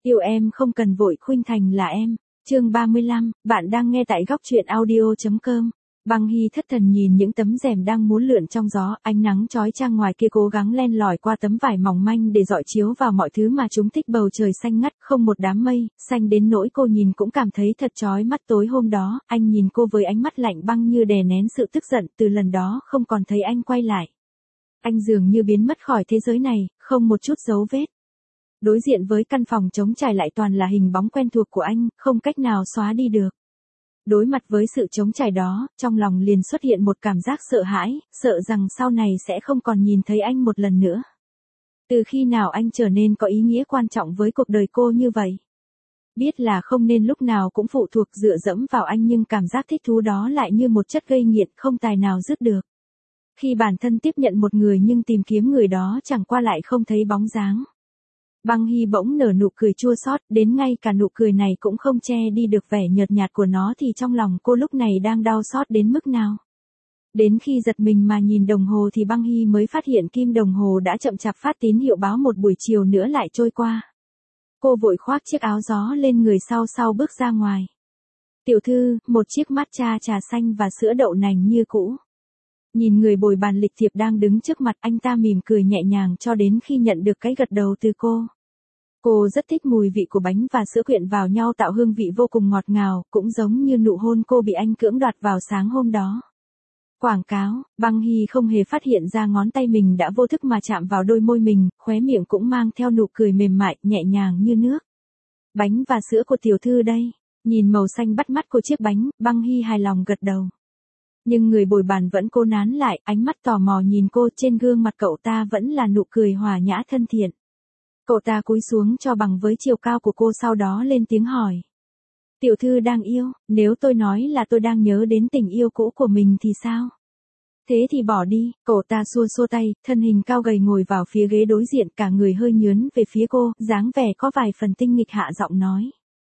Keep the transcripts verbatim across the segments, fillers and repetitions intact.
Yêu em không cần vội, khuynh thành là em. Chương ba mươi lăm, bạn đang nghe tại góc truyện audio chấm com. Băng Hy thất thần nhìn những tấm rèm đang múa lượn trong gió, ánh nắng chói chang ngoài kia cố gắng len lỏi qua tấm vải mỏng manh để dọi chiếu vào mọi thứ mà chúng thích. Bầu trời xanh ngắt, không một đám mây, xanh đến nỗi cô nhìn cũng cảm thấy thật chói mắt. Tối hôm đó, anh nhìn cô với ánh mắt lạnh băng như đè nén sự tức giận, từ lần đó không còn thấy anh quay lại. Anh dường như biến mất khỏi thế giới này, không một chút dấu vết. Đối diện với căn phòng trống trải lại toàn là hình bóng quen thuộc của anh, không cách nào xóa đi được. Đối mặt với sự trống trải đó, trong lòng liền xuất hiện một cảm giác sợ hãi, sợ rằng sau này sẽ không còn nhìn thấy anh một lần nữa. Từ khi nào anh trở nên có ý nghĩa quan trọng với cuộc đời cô như vậy? Biết là không nên lúc nào cũng phụ thuộc dựa dẫm vào anh, nhưng cảm giác thích thú đó lại như một chất gây nghiện không tài nào dứt được. Khi bản thân tiếp nhận một người nhưng tìm kiếm người đó chẳng qua lại không thấy bóng dáng. Băng Hy bỗng nở nụ cười chua xót, đến ngay cả nụ cười này cũng không che đi được vẻ nhợt nhạt của nó, thì trong lòng cô lúc này đang đau xót đến mức nào. Đến khi giật mình mà nhìn đồng hồ thì Băng Hy mới phát hiện kim đồng hồ đã chậm chạp phát tín hiệu báo một buổi chiều nữa lại trôi qua. Cô vội khoác chiếc áo gió lên người, sau sau bước ra ngoài. Tiểu thư, một chiếc matcha trà xanh và sữa đậu nành như cũ. Nhìn người bồi bàn lịch thiệp đang đứng trước mặt, anh ta mỉm cười nhẹ nhàng cho đến khi nhận được cái gật đầu từ cô. Cô rất thích mùi vị của bánh và sữa quyện vào nhau tạo hương vị vô cùng ngọt ngào, cũng giống như nụ hôn cô bị anh cưỡng đoạt vào sáng hôm đó. Quảng cáo, Băng Hy không hề phát hiện ra ngón tay mình đã vô thức mà chạm vào đôi môi mình, khóe miệng cũng mang theo nụ cười mềm mại, nhẹ nhàng như nước. Bánh và sữa của tiểu thư đây. Nhìn màu xanh bắt mắt của chiếc bánh, Băng Hy hài lòng gật đầu. Nhưng người bồi bàn vẫn cố nán lại, ánh mắt tò mò nhìn cô, trên gương mặt cậu ta vẫn là nụ cười hòa nhã thân thiện. Cậu ta cúi xuống cho bằng với chiều cao của cô, sau đó lên tiếng hỏi. Tiểu thư đang yêu, nếu tôi nói là tôi đang nhớ đến tình yêu cũ của mình thì sao? Thế thì bỏ đi. Cậu ta xua xua tay, thân hình cao gầy ngồi vào phía ghế đối diện, cả người hơi nhướn về phía cô, dáng vẻ có vài phần tinh nghịch, hạ giọng nói.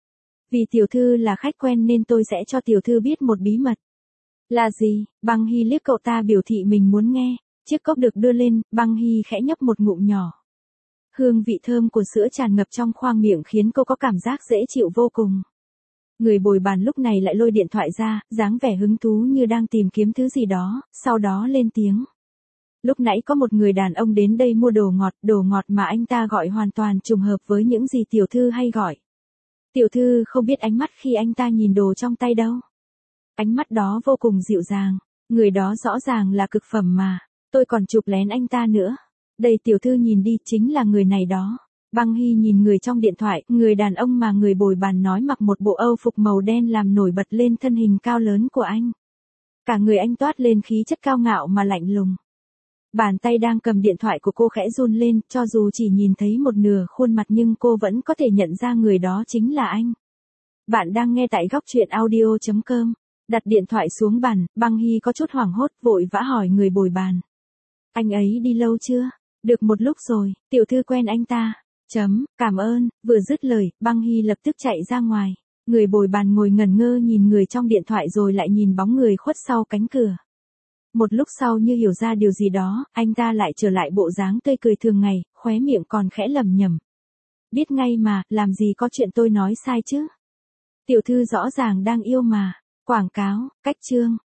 Vì tiểu thư là khách quen nên tôi sẽ cho tiểu thư biết một bí mật. Là gì? Băng Hy liếc cậu ta biểu thị mình muốn nghe. Chiếc cốc được đưa lên, Băng Hy khẽ nhấp một ngụm nhỏ. Hương vị thơm của sữa tràn ngập trong khoang miệng khiến cô có cảm giác dễ chịu vô cùng. Người bồi bàn lúc này lại lôi điện thoại ra, dáng vẻ hứng thú như đang tìm kiếm thứ gì đó, sau đó lên tiếng. Lúc nãy có một người đàn ông đến đây mua đồ ngọt, đồ ngọt mà anh ta gọi hoàn toàn trùng hợp với những gì tiểu thư hay gọi. Tiểu thư không biết ánh mắt khi anh ta nhìn đồ trong tay đâu. Ánh mắt đó vô cùng dịu dàng, người đó rõ ràng là cực phẩm mà, tôi còn chụp lén anh ta nữa. Đây tiểu thư nhìn đi, chính là người này đó. Băng Hy nhìn người trong điện thoại, người đàn ông mà người bồi bàn nói mặc một bộ âu phục màu đen làm nổi bật lên thân hình cao lớn của anh. Cả người anh toát lên khí chất cao ngạo mà lạnh lùng. Bàn tay đang cầm điện thoại của cô khẽ run lên, cho dù chỉ nhìn thấy một nửa khuôn mặt nhưng cô vẫn có thể nhận ra người đó chính là anh. Bạn đang nghe tại góc truyện audio chấm com. Đặt điện thoại xuống bàn, Băng Hy có chút hoảng hốt, vội vã hỏi người bồi bàn. Anh ấy đi lâu chưa? Được một lúc rồi, tiểu thư quen anh ta. Chấm, cảm ơn. Vừa dứt lời, Băng Hy lập tức chạy ra ngoài. Người bồi bàn ngồi ngẩn ngơ nhìn người trong điện thoại rồi lại nhìn bóng người khuất sau cánh cửa. Một lúc sau như hiểu ra điều gì đó, anh ta lại trở lại bộ dáng tươi cười thường ngày, khóe miệng còn khẽ lẩm nhẩm. Biết ngay mà, làm gì có chuyện tôi nói sai chứ? Tiểu thư rõ ràng đang yêu mà. Quảng cáo, cách chương.